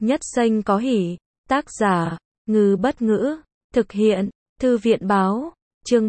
Nhất Xanh có hỉ. Tác giả, Ngư Bất Ngữ. Thực hiện, Thư viện Báo. Chương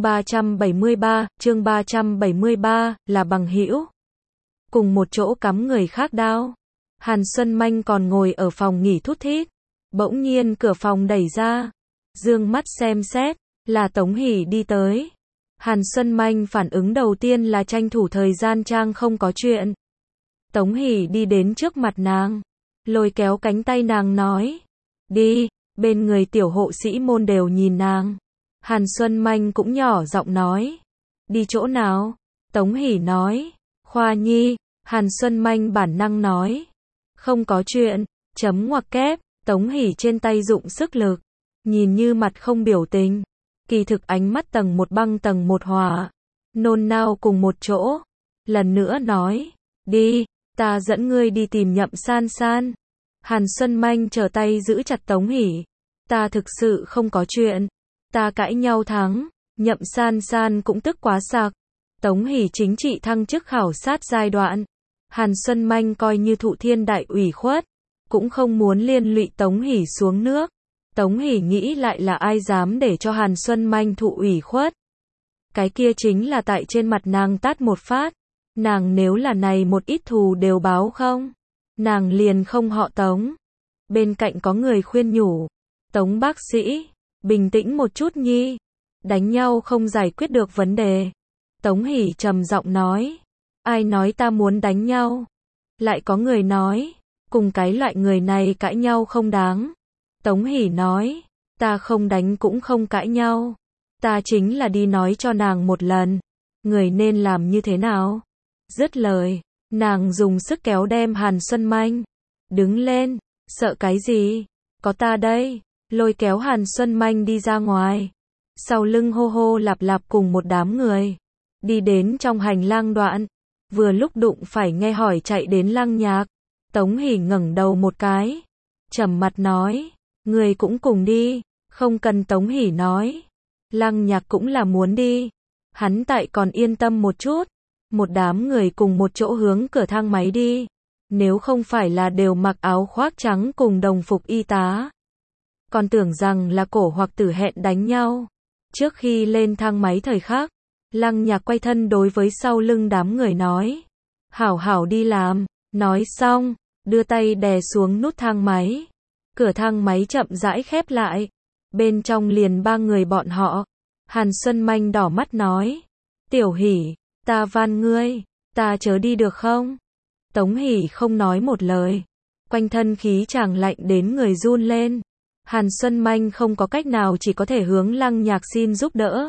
373 là bằng hữu. Cùng một chỗ cắm người khác đao. Hàn Xuân Manh còn ngồi ở phòng nghỉ thút thít. Bỗng nhiên cửa phòng đẩy ra. Dương mắt xem xét, là Tống Hỷ đi tới. Hàn Xuân Manh phản ứng đầu tiên là tranh thủ thời gian trang không có chuyện. Tống Hỷ đi đến trước mặt nàng, lôi kéo cánh tay nàng nói, đi, bên người tiểu hộ sĩ môn đều nhìn nàng. Hàn Xuân Manh cũng nhỏ giọng nói, đi chỗ nào? Tống Hỷ nói, khoa nhi. Hàn Xuân Manh bản năng nói, không có chuyện, chấm ngoặc kép. Tống Hỷ trên tay dụng sức lực, nhìn như mặt không biểu tình, kỳ thực ánh mắt tầng một băng tầng một hỏa, nôn nao cùng một chỗ. Lần nữa nói, đi, ta dẫn ngươi đi tìm Nhậm San San. Hàn Xuân Manh trở tay giữ chặt Tống Hỷ, ta thực sự không có chuyện, ta cãi nhau thắng. Nhậm San San cũng tức quá sặc. Tống Hỷ chính trị thăng chức khảo sát giai đoạn, Hàn Xuân Manh coi như thụ thiên đại ủy khuất, cũng không muốn liên lụy Tống Hỷ xuống nước. Tống Hỷ nghĩ lại là ai dám để cho Hàn Xuân Manh thụ ủy khuất. Cái kia chính là tại trên mặt nàng tát một phát. Nàng nếu là này một ít thù đều báo không, nàng liền không họ Tống. Bên cạnh có người khuyên nhủ, Tống bác sĩ, bình tĩnh một chút nhi, đánh nhau không giải quyết được vấn đề. Tống Hỷ trầm giọng nói, ai nói ta muốn đánh nhau? Lại có người nói, cùng cái loại người này cãi nhau không đáng. Tống Hỷ nói, ta không đánh cũng không cãi nhau, ta chính là đi nói cho nàng một lần, người nên làm như thế nào. Dứt lời, nàng dùng sức kéo đem Hàn Xuân Manh đứng lên, sợ cái gì, có ta đây. Lôi kéo Hàn Xuân Manh đi ra ngoài, sau lưng hô hô lạp lạp cùng một đám người, đi đến trong hành lang đoạn, vừa lúc đụng phải nghe hỏi chạy đến Lăng Nhạc. Tống Hỷ ngẩng đầu một cái, trầm mặt nói, người cũng cùng đi. Không cần. Tống Hỷ nói, Lăng Nhạc cũng là muốn đi, hắn tại còn yên tâm một chút. Một đám người cùng một chỗ hướng cửa thang máy đi, nếu không phải là đều mặc áo khoác trắng cùng đồng phục y tá, còn tưởng rằng là cổ hoặc tử hẹn đánh nhau. Trước khi lên thang máy thời khắc, Lăng Nhạc quay thân đối với sau lưng đám người nói, hảo hảo đi làm. Nói xong, đưa tay đè xuống nút thang máy. Cửa thang máy chậm rãi khép lại, bên trong liền ba người bọn họ. Hàn Xuân Manh đỏ mắt nói, Tiểu Hỷ, ta van ngươi, ta chớ đi được không? Tống Hỷ không nói một lời, quanh thân khí chàng lạnh đến người run lên. Hàn Xuân Manh không có cách nào, chỉ có thể hướng Lăng Nhạc xin giúp đỡ.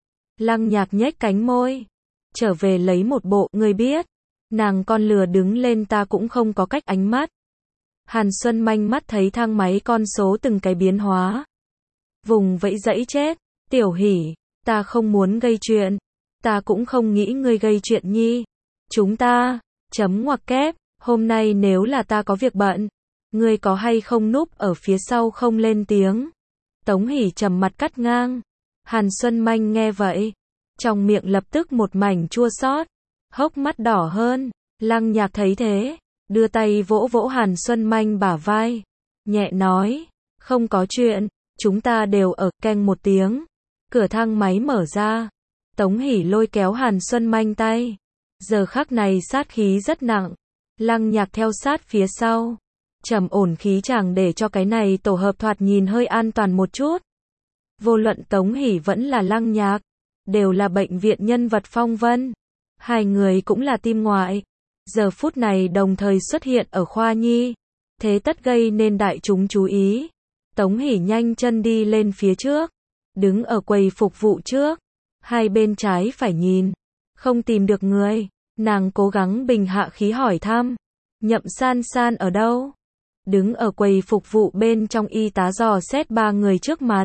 Lăng Nhạc nhếch cánh môi, trở về lấy một bộ, ngươi biết, nàng con lừa đứng lên ta cũng không có cách. Ánh mắt Hàn Xuân Manh mắt thấy thang máy con số từng cái biến hóa, vùng vẫy dẫy chết. Tiểu Hỷ, ta không muốn gây chuyện, ta cũng không nghĩ ngươi gây chuyện nhi. Chúng ta, chấm ngoặc kép, hôm nay nếu là ta có việc bận, ngươi có hay không núp ở phía sau không lên tiếng? Tống Hỷ trầm mặt cắt ngang. Hàn Xuân Manh nghe vậy, trong miệng lập tức một mảnh chua xót, hốc mắt đỏ hơn. Lăng Nhạc thấy thế, đưa tay vỗ vỗ Hàn Xuân Manh bả vai, nhẹ nói, không có chuyện, chúng ta đều ở. Keng một tiếng, cửa thang máy mở ra. Tống Hỷ lôi kéo Hàn Xuân Manh tay, giờ khắc này sát khí rất nặng. Lăng Nhạc theo sát phía sau, trầm ổn khí chàng để cho cái này tổ hợp thoạt nhìn hơi an toàn một chút. Vô luận Tống Hỷ vẫn là Lăng Nhạc, đều là bệnh viện nhân vật phong vân. Hai người cũng là tim ngoại, giờ phút này đồng thời xuất hiện ở khoa nhi, thế tất gây nên đại chúng chú ý. Tống Hỷ nhanh chân đi lên phía trước, đứng ở quầy phục vụ trước, hai bên trái phải nhìn, không tìm được người. Nàng cố gắng bình hạ khí hỏi thăm, Nhậm San San ở đâu? Đứng ở quầy phục vụ bên trong y tá dò xét ba người trước mặt,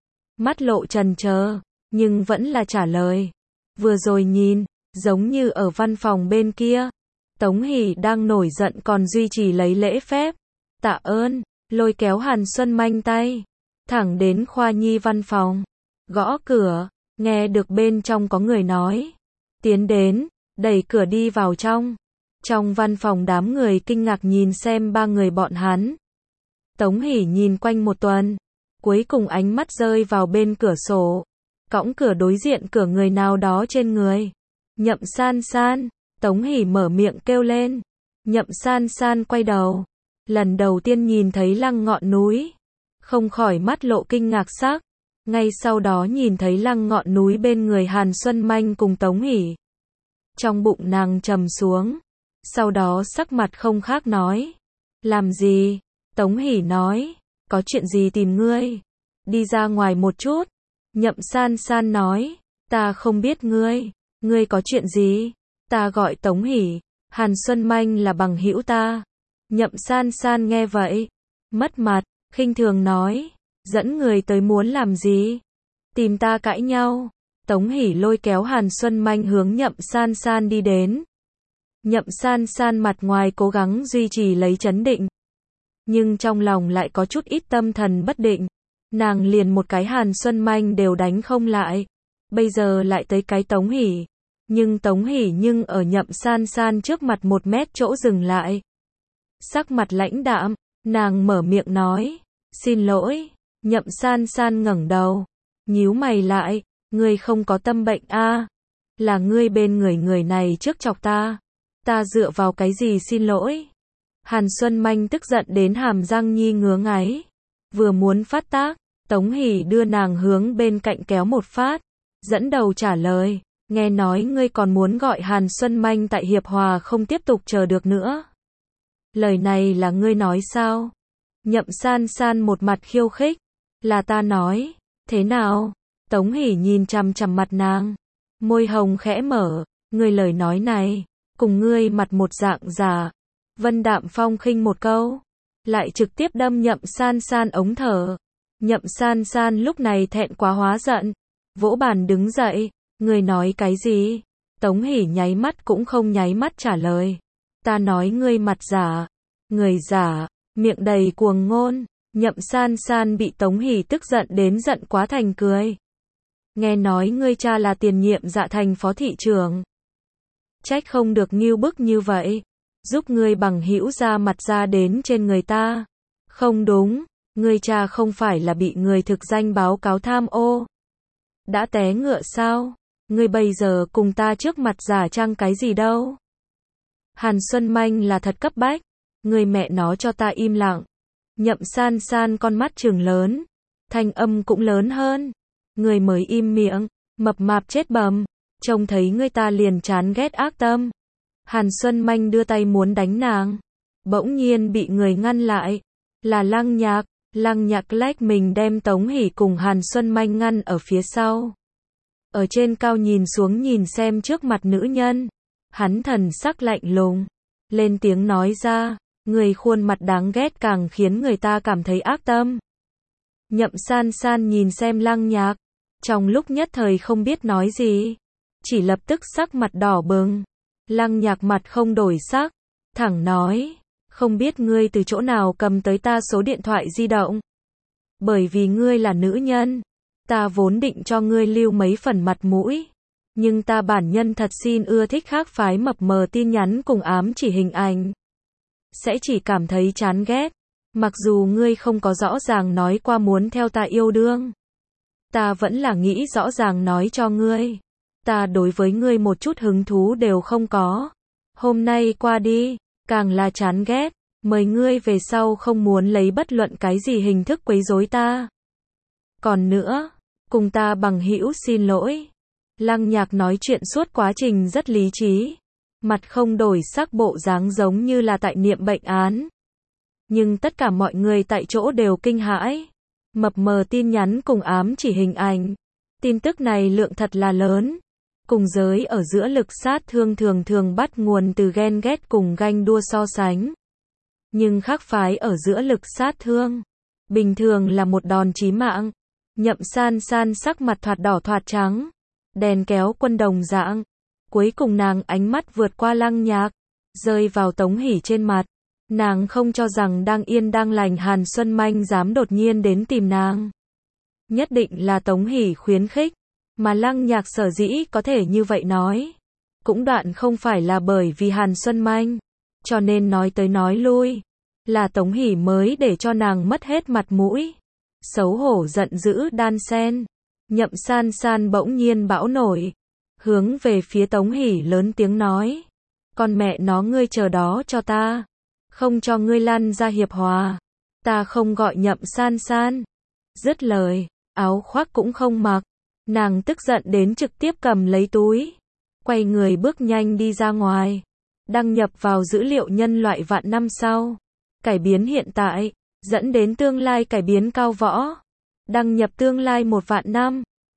mắt lộ trần trờ, nhưng vẫn là trả lời, vừa rồi nhìn, giống như ở văn phòng bên kia. Tống Hỷ đang nổi giận còn duy trì lấy lễ phép, tạ ơn, lôi kéo Hàn Xuân Manh tay, thẳng đến khoa nhi văn phòng, gõ cửa, nghe được bên trong có người nói, tiến đến, đẩy cửa đi vào trong. Trong văn phòng đám người kinh ngạc nhìn xem ba người bọn hắn. Tống Hỷ nhìn quanh một tuần, cuối cùng ánh mắt rơi vào bên cửa sổ, cõng cửa đối diện cửa người nào đó trên người. Nhậm San San, Tống Hỷ mở miệng kêu lên. Nhậm San San quay đầu, lần đầu tiên nhìn thấy lăng ngọn núi, không khỏi mắt lộ kinh ngạc sắc. Ngay sau đó nhìn thấy lăng ngọn núi bên người Hàn Xuân Manh cùng Tống Hỷ. Trong bụng nàng trầm xuống, sau đó sắc mặt không khác nói. Làm gì? Tống Hỷ nói, có chuyện gì tìm ngươi? Đi ra ngoài một chút. Nhậm San San nói, ta không biết ngươi có chuyện gì? Ta gọi Tống Hỷ, Hàn Xuân Manh là bằng hữu ta. Nhậm San San nghe vậy, mất mặt, khinh thường nói, dẫn người tới muốn làm gì? Tìm ta cãi nhau. Tống Hỷ lôi kéo Hàn Xuân Manh hướng Nhậm San San đi đến. Nhậm San San mặt ngoài cố gắng duy trì lấy trấn định, nhưng trong lòng lại có chút ít tâm thần bất định. Nàng liền một cái Hàn Xuân Manh đều đánh không lại, bây giờ lại tới cái Tống Hỷ. Nhưng Tống Hỷ ở Nhậm San San trước mặt 1 mét chỗ dừng lại. Sắc mặt lãnh đạm, nàng mở miệng nói, xin lỗi. Nhậm San San ngẩng đầu, nhíu mày lại, ngươi không có tâm bệnh a? Là ngươi bên người này trước chọc ta. Ta dựa vào cái gì xin lỗi? Hàn Xuân Manh tức giận đến hàm răng nhi ngứa ngáy, vừa muốn phát tác, Tống Hỷ đưa nàng hướng bên cạnh kéo một phát, dẫn đầu trả lời, nghe nói ngươi còn muốn gọi Hàn Xuân Manh tại Hiệp Hòa không tiếp tục chờ được nữa. Lời này là ngươi nói sao? Nhậm San San một mặt khiêu khích, là ta nói, thế nào? Tống Hỷ nhìn chằm chằm mặt nàng, môi hồng khẽ mở, ngươi lời nói này, cùng ngươi mặt một dạng giả. Vân Đạm Phong khinh một câu, lại trực tiếp đâm Nhậm San San ống thở. Nhậm San San lúc này thẹn quá hóa giận, vỗ bàn đứng dậy, ngươi nói cái gì? Tống Hỷ nháy mắt cũng không nháy mắt trả lời, ta nói ngươi mặt giả, người giả, miệng đầy cuồng ngôn. Nhậm San San bị Tống Hỷ tức giận đến giận quá thành cười. Nghe nói ngươi cha là tiền nhiệm Dạ Thành phó thị trưởng, trách không được ngưu bức như vậy, giúp ngươi bằng hữu ra mặt ra đến trên người ta. Không đúng, ngươi cha không phải là bị người thực danh báo cáo tham ô, đã té ngựa sao? Ngươi bây giờ cùng ta trước mặt giả trang cái gì đâu? Hàn Xuân Manh là thật cấp bách, ngươi mẹ nó cho ta im lặng. Nhậm San San con mắt trừng lớn, thanh âm cũng lớn hơn, ngươi mới im miệng, mập mạp chết bầm, trông thấy ngươi ta liền chán ghét ác tâm. Hàn Xuân Manh đưa tay muốn đánh nàng, bỗng nhiên bị người ngăn lại, là Lăng Nhạc. Lăng Nhạc lách mình đem Tống Hỷ cùng Hàn Xuân Manh ngăn ở phía sau. Ở trên cao nhìn xuống nhìn xem trước mặt nữ nhân, hắn thần sắc lạnh lùng, lên tiếng nói ra, người khuôn mặt đáng ghét càng khiến người ta cảm thấy ác tâm. Nhậm San San nhìn xem Lăng Nhạc, trong lúc nhất thời không biết nói gì, chỉ lập tức sắc mặt đỏ bừng. Lăng Nhạc mặt không đổi sắc, thẳng nói, không biết ngươi từ chỗ nào cầm tới ta số điện thoại di động. Bởi vì ngươi là nữ nhân, ta vốn định cho ngươi lưu mấy phần mặt mũi, nhưng ta bản nhân thật xin ưa thích khác phái mập mờ tin nhắn cùng ám chỉ hình ảnh, sẽ chỉ cảm thấy chán ghét. Mặc dù ngươi không có rõ ràng nói qua muốn theo ta yêu đương, ta vẫn là nghĩ rõ ràng nói cho ngươi, ta đối với ngươi một chút hứng thú đều không có. Hôm nay qua đi, càng là chán ghét, mời ngươi về sau không muốn lấy bất luận cái gì hình thức quấy rối ta. Còn nữa, cùng ta bằng hữu xin lỗi. Lăng Nhạc nói chuyện suốt quá trình rất lý trí, mặt không đổi sắc bộ dáng giống như là tại niệm bệnh án. Nhưng tất cả mọi người tại chỗ đều kinh hãi. Mập mờ tin nhắn cùng ám chỉ hình ảnh. Tin tức này lượng thật là lớn. Cùng giới ở giữa lực sát thương thường thường bắt nguồn từ ghen ghét cùng ganh đua so sánh. Nhưng khác phái ở giữa lực sát thương, bình thường là một đòn chí mạng. Nhậm San San sắc mặt thoạt đỏ thoạt trắng, đèn kéo quân đồng dạng. Cuối cùng nàng ánh mắt vượt qua Lăng Nhạc, rơi vào Tống Hỷ trên mặt. Nàng không cho rằng đang yên đang lành Hàn Xuân Manh dám đột nhiên đến tìm nàng. Nhất định là Tống Hỷ khuyến khích, mà Lăng Nhạc sở dĩ có thể như vậy nói, cũng đoạn không phải là bởi vì Hàn Xuân Manh, cho nên nói tới nói lui, Là Tống Hỷ mới để cho nàng mất hết mặt mũi. Xấu hổ giận dữ đan sen. Nhậm San San bỗng nhiên bão nổi. Hướng về phía Tống Hỷ lớn tiếng nói. Con mẹ nó ngươi chờ đó cho ta. Không cho ngươi lăn ra hiệp hòa. Ta không gọi Nhậm San San. Dứt lời, áo khoác cũng không mặc. Nàng tức giận đến trực tiếp cầm lấy túi. Quay người bước nhanh đi ra ngoài. Đăng nhập vào dữ liệu nhân loại vạn năm sau. Cải biến hiện tại, dẫn đến tương lai cải biến cao võ. Đăng nhập tương lai 1 vạn năm.